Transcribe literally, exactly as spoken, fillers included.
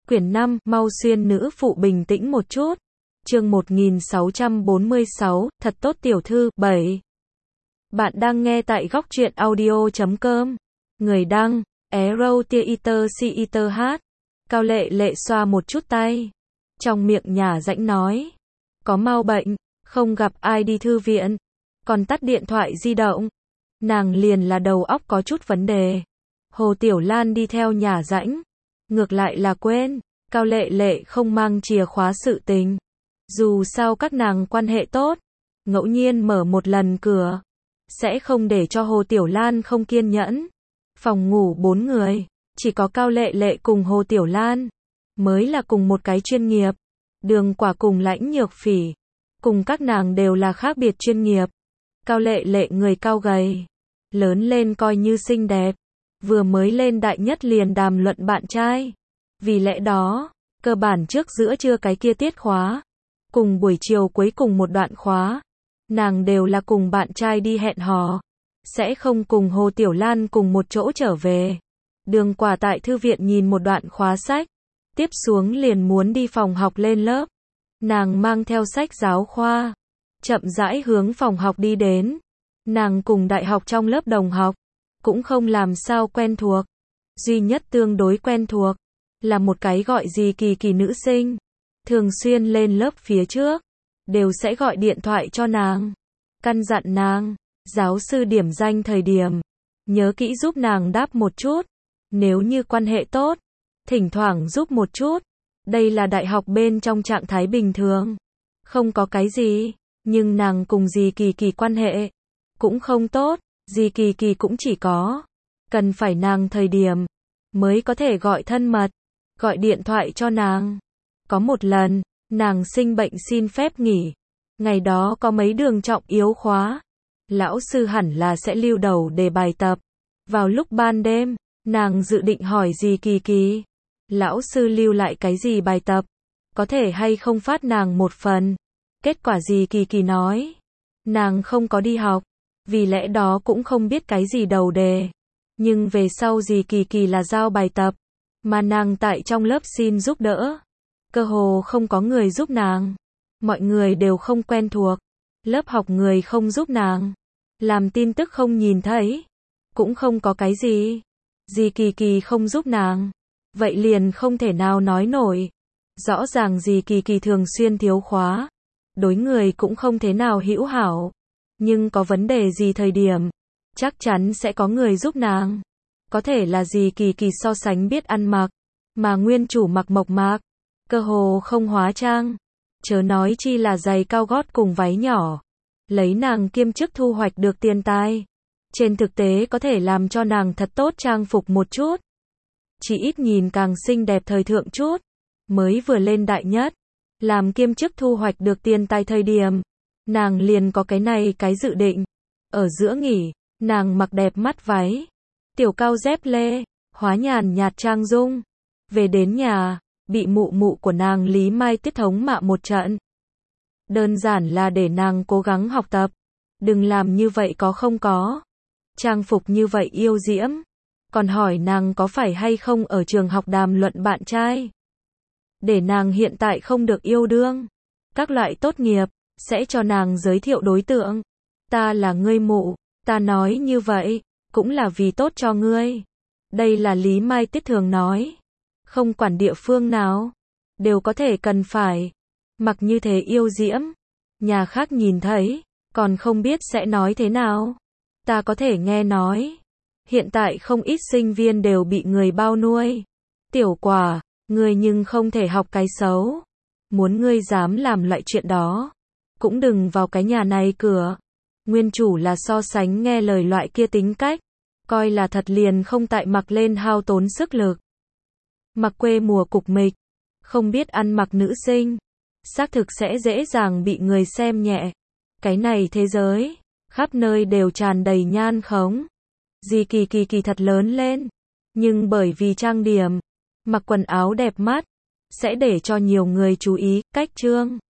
Quyển năm, mau xuyên nữ phụ bình tĩnh một chút. Chương một nghìn sáu trăm bốn mươi sáu, thật tốt tiểu thư, bảy. Bạn đang nghe tại góc truyện audio chấm com. Người đăng, Arrow Theater Theater hát. Cao Lệ Lệ xoa một chút tay. Trong miệng nhả rãnh nói. Có mau bệnh, không gặp ai đi thư viện. Còn tắt điện thoại di động. Nàng liền là đầu óc có chút vấn đề. Hồ Tiểu Lan đi theo nhả rãnh. Ngược lại là quên, Cao Lệ Lệ không mang chìa khóa sự tình. Dù sao các nàng quan hệ tốt, ngẫu nhiên mở một lần cửa, sẽ không để cho Hồ Tiểu Lan không kiên nhẫn. Phòng ngủ bốn người, chỉ có Cao Lệ Lệ cùng Hồ Tiểu Lan, mới là cùng một cái chuyên nghiệp. Đường Quả cùng Lãnh Nhược Phỉ, cùng các nàng đều là khác biệt chuyên nghiệp. Cao Lệ Lệ người cao gầy, lớn lên coi như xinh đẹp. Vừa mới lên đại nhất liền đàm luận bạn trai. Vì lẽ đó, cơ bản trước giữa trưa cái kia tiết khóa, cùng buổi chiều cuối cùng một đoạn khóa, nàng đều là cùng bạn trai đi hẹn hò, sẽ không cùng Hồ Tiểu Lan cùng một chỗ trở về. Đường Quả tại thư viện nhìn một đoạn khóa sách, tiếp xuống liền muốn đi phòng học lên lớp. Nàng mang theo sách giáo khoa, chậm rãi hướng phòng học đi đến. Nàng cùng đại học trong lớp đồng học cũng không làm sao quen thuộc. Duy nhất tương đối quen thuộc là một cái gọi gì Kỳ Kỳ nữ sinh. Thường xuyên lên lớp phía trước, đều sẽ gọi điện thoại cho nàng, căn dặn nàng, giáo sư điểm danh thời điểm, nhớ kỹ giúp nàng đáp một chút. Nếu như quan hệ tốt, thỉnh thoảng giúp một chút. Đây là đại học bên trong trạng thái bình thường, không có cái gì. Nhưng nàng cùng dì Kỳ Kỳ quan hệ cũng không tốt. Dì Kỳ Kỳ cũng chỉ có cần phải nàng thời điểm mới có thể gọi thân mật, gọi điện thoại cho nàng. Có một lần, nàng sinh bệnh xin phép nghỉ. Ngày đó có mấy đường trọng yếu khóa. Lão sư hẳn là sẽ lưu đầu đề bài tập. Vào lúc ban đêm, nàng dự định hỏi dì Kỳ Kỳ, lão sư lưu lại cái gì bài tập, có thể hay không phát nàng một phần. Kết quả dì Kỳ Kỳ nói, nàng không có đi học, vì lẽ đó cũng không biết cái gì đầu đề. Nhưng về sau dì Kỳ Kỳ là giao bài tập, mà nàng tại trong lớp xin giúp đỡ. Cơ hồ không có người giúp nàng. Mọi người đều không quen thuộc. Lớp học người không giúp nàng. Làm tin tức không nhìn thấy. Cũng không có cái gì. Dì Kỳ Kỳ không giúp nàng. Vậy liền không thể nào nói nổi. Rõ ràng dì Kỳ Kỳ thường xuyên thiếu khóa. Đối người cũng không thế nào hữu hảo. Nhưng có vấn đề gì thời điểm, chắc chắn sẽ có người giúp nàng. Có thể là dì Kỳ Kỳ so sánh biết ăn mặc, mà nguyên chủ mặc mộc mạc, cơ hồ không hóa trang. Chớ nói chi là giày cao gót cùng váy nhỏ. Lấy nàng kiêm chức thu hoạch được tiền tài. Trên thực tế có thể làm cho nàng thật tốt trang phục một chút. Chỉ ít nhìn càng xinh đẹp thời thượng chút. Mới vừa lên đại nhất, làm kiêm chức thu hoạch được tiền tài thời điểm, nàng liền có cái này cái dự định. Ở giữa nghỉ, nàng mặc đẹp mắt váy, tiểu cao dép lê, hóa nhàn nhạt trang dung. Về đến nhà, bị mụ mụ của nàng Lý Mai Tiết thống mạ một trận. Đơn giản là để nàng cố gắng học tập. Đừng làm như vậy có không có. Trang phục như vậy yêu diễm. Còn hỏi nàng có phải hay không ở trường học đàm luận bạn trai. Để nàng hiện tại không được yêu đương. Các loại tốt nghiệp, sẽ cho nàng giới thiệu đối tượng. Ta là ngươi mụ, ta nói như vậy, cũng là vì tốt cho ngươi. Đây là Lý Mai Tiết thường nói. Không quản địa phương nào, đều có thể cần phải. Mặc như thế yêu diễm. Nhà khác nhìn thấy, còn không biết sẽ nói thế nào. Ta có thể nghe nói. Hiện tại không ít sinh viên đều bị người bao nuôi. Tiểu Quả, ngươi nhưng không thể học cái xấu. Muốn ngươi dám làm loại chuyện đó, cũng đừng vào cái nhà này cửa. Nguyên chủ là so sánh nghe lời loại kia tính cách, coi là thật liền không tại mặc lên hao tốn sức lực. Mặc quê mùa cục mịch, không biết ăn mặc nữ sinh, xác thực sẽ dễ dàng bị người xem nhẹ. Cái này thế giới, khắp nơi đều tràn đầy nhan khống. Dì Kỳ Kỳ Kỳ thật lớn lên, nhưng bởi vì trang điểm, mặc quần áo đẹp mắt, sẽ để cho nhiều người chú ý. Cách trương